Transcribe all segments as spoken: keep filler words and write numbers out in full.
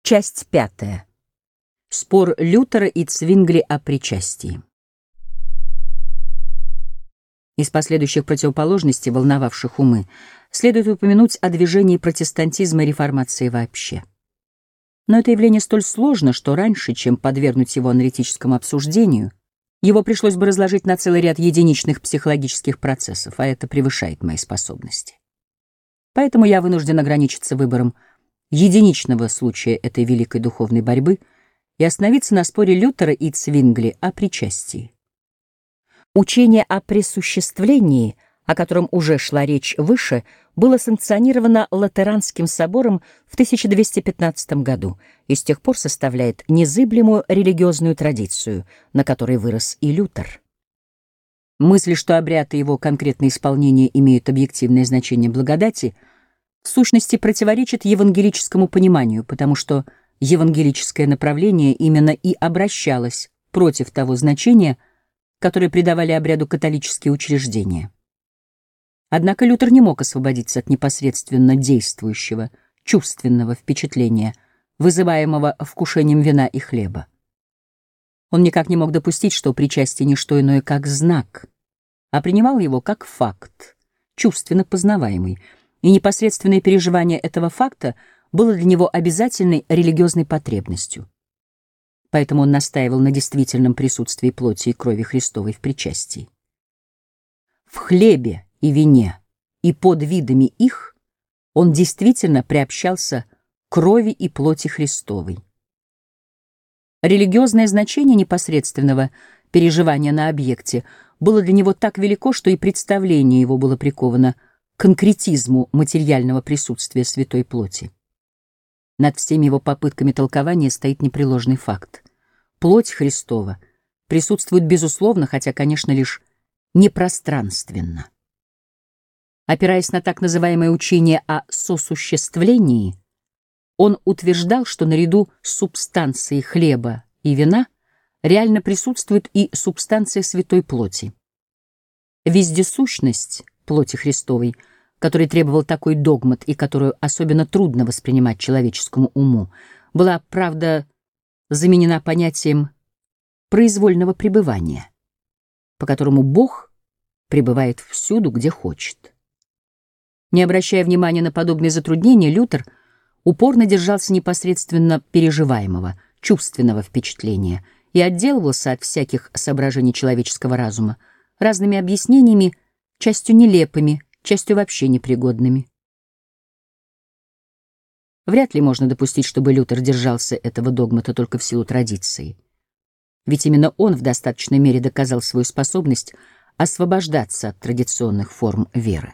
Часть пятая. Спор Лютера и Цвингли о причастии. Из последующих противоположностей, волновавших умы, следует упомянуть о движении протестантизма и реформации вообще. Но это явление столь сложно, что раньше, чем подвергнуть его аналитическому обсуждению, его пришлось бы разложить на целый ряд единичных психологических процессов, а это превышает мои способности. Поэтому я вынужден ограничиться выбором единичного случая этой великой духовной борьбы и остановиться на споре Лютера и Цвингли о причастии. Учение о пресуществлении, о котором уже шла речь выше, было санкционировано Латеранским собором в тысяча двести пятнадцатом году и с тех пор составляет незыблемую религиозную традицию, на которой вырос и Лютер. Мысль, что обряд и его конкретное исполнение имеют объективное значение благодати, в сущности противоречит евангелическому пониманию, потому что евангелическое направление именно и обращалось против того значения, которое придавали обряду католические учреждения. Однако Лютер не мог освободиться от непосредственно действующего, чувственного впечатления, вызываемого вкушением вина и хлеба. Он никак не мог допустить, что причастие не что иное, как знак, а принимал его как факт, чувственно познаваемый, и непосредственное переживание этого факта было для него обязательной религиозной потребностью. Поэтому он настаивал на действительном присутствии плоти и крови Христовой в причастии. В хлебе и вине и под видами их он действительно приобщался к крови и плоти Христовой. Религиозное значение непосредственного переживания на объекте было для него так велико, что и представление его было приковано к конкретизму материального присутствия святой плоти. Над всеми его попытками толкования стоит непреложный факт. Плоть Христова присутствует безусловно, хотя, конечно, лишь непространственно. Опираясь на так называемое учение о сосуществлении, он утверждал, что наряду с субстанцией хлеба и вина реально присутствует и субстанция святой плоти. Вездесущность плоти Христовой, который требовал такой догмат и которую особенно трудно воспринимать человеческому уму, была, правда, заменена понятием произвольного пребывания, по которому Бог пребывает всюду, где хочет. Не обращая внимания на подобные затруднения, Лютер упорно держался непосредственно переживаемого, чувственного впечатления и отделывался от всяких соображений человеческого разума разными объяснениями, частью нелепыми, частью вообще непригодными. Вряд ли можно допустить, чтобы Лютер держался этого догмата только в силу традиции. Ведь именно он в достаточной мере доказал свою способность освобождаться от традиционных форм веры.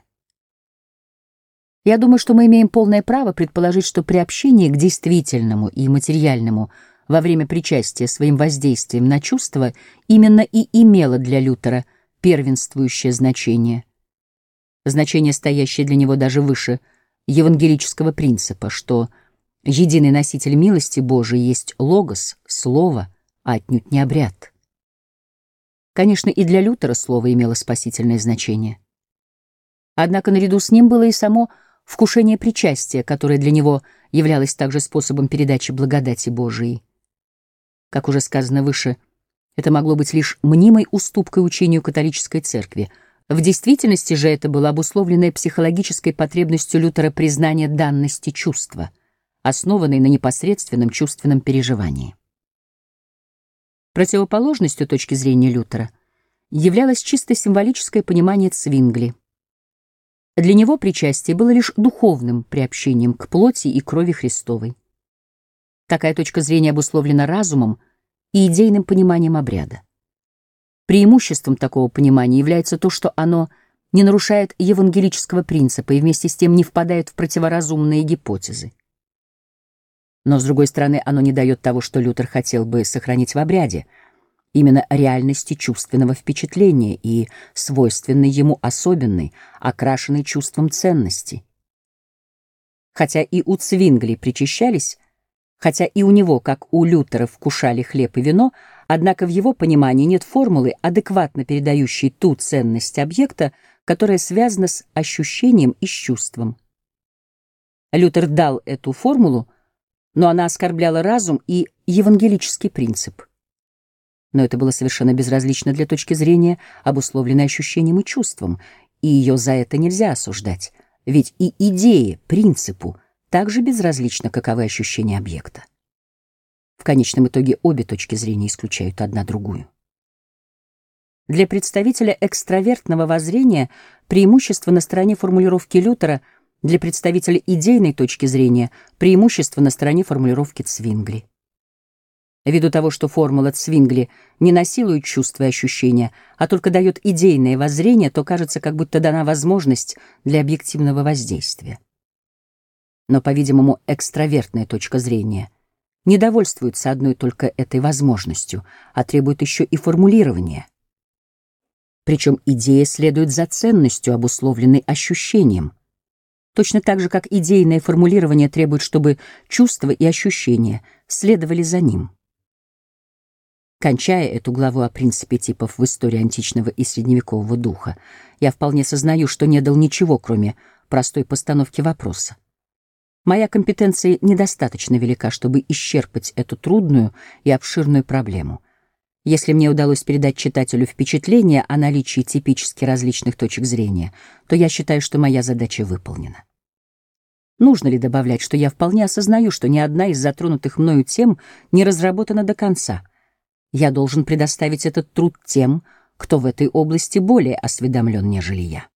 Я думаю, что мы имеем полное право предположить, что приобщение к действительному и материальному во время причастия своим воздействием на чувства именно и имело для Лютера первенствующее значение, значение, стоящее для него даже выше евангелического принципа, что единый носитель милости Божией есть логос, слово, а отнюдь не обряд. Конечно, и для Лютера слово имело спасительное значение. Однако наряду с ним было и само вкушение причастия, которое для него являлось также способом передачи благодати Божией. Как уже сказано выше, это могло быть лишь мнимой уступкой учению католической церкви. В действительности же это было обусловленное психологической потребностью Лютера признания данности чувства, основанной на непосредственном чувственном переживании. Противоположностью точки зрения Лютера являлось чисто символическое понимание Цвингли. Для него причастие было лишь духовным приобщением к плоти и крови Христовой. Такая точка зрения обусловлена разумом и идейным пониманием обряда. Преимуществом такого понимания является то, что оно не нарушает евангелического принципа и вместе с тем не впадает в противоразумные гипотезы. Но, с другой стороны, оно не дает того, что Лютер хотел бы сохранить в обряде, именно реальности чувственного впечатления и свойственной ему особенной, окрашенной чувством ценности. Хотя и у Цвингли причащались, хотя и у него, как у Лютера, вкушали хлеб и вино, однако в его понимании нет формулы, адекватно передающей ту ценность объекта, которая связана с ощущением и с чувством. Лютер дал эту формулу, но она оскорбляла разум и евангелический принцип. Но это было совершенно безразлично для точки зрения, обусловленной ощущением и чувством, и ее за это нельзя осуждать, ведь и идее, принципу так же безразлично, каковы ощущения объекта. В конечном итоге обе точки зрения исключают одна другую. Для представителя экстравертного воззрения преимущество на стороне формулировки Лютера, для представителя идейной точки зрения преимущество на стороне формулировки Цвингли. Ввиду того, что формула Цвингли не насилует чувства и ощущения, а только дает идейное воззрение, то кажется, как будто дана возможность для объективного воздействия. Но, по-видимому, экстравертная точка зрения не довольствуется одной только этой возможностью, а требует еще и формулирования. Причем идея следует за ценностью, обусловленной ощущением, точно так же, как идейное формулирование требует, чтобы чувства и ощущения следовали за ним. Кончая эту главу о принципе типов в истории античного и средневекового духа, я вполне сознаю, что не дал ничего, кроме простой постановки вопроса. Моя компетенция недостаточно велика, чтобы исчерпать эту трудную и обширную проблему. Если мне удалось передать читателю впечатление о наличии типически различных точек зрения, то я считаю, что моя задача выполнена. Нужно ли добавлять, что я вполне осознаю, что ни одна из затронутых мною тем не разработана до конца? Я должен предоставить этот труд тем, кто в этой области более осведомлен, нежели я.